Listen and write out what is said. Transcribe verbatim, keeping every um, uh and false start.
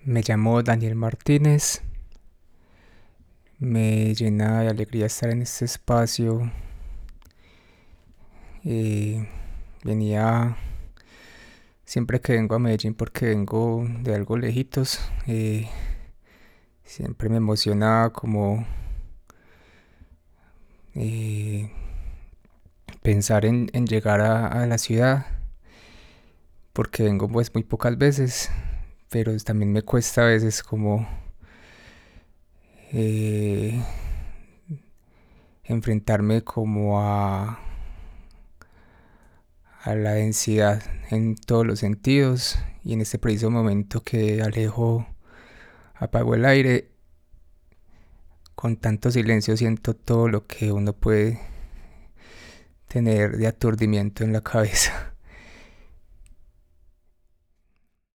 Me llamo Daniel Martínez. Me llena de alegría estar en este espacio. Eh, venía siempre que vengo a Medellín porque vengo de algo lejitos. eh, siempre me emociona como eh, pensar en, en llegar a, a la ciudad porque vengo pues muy pocas veces, pero también me cuesta a veces como eh, enfrentarme como a a la densidad en todos los sentidos, y en este preciso momento que Alejo apagó el aire, con tanto silencio siento todo lo que uno puede tener de aturdimiento en la cabeza.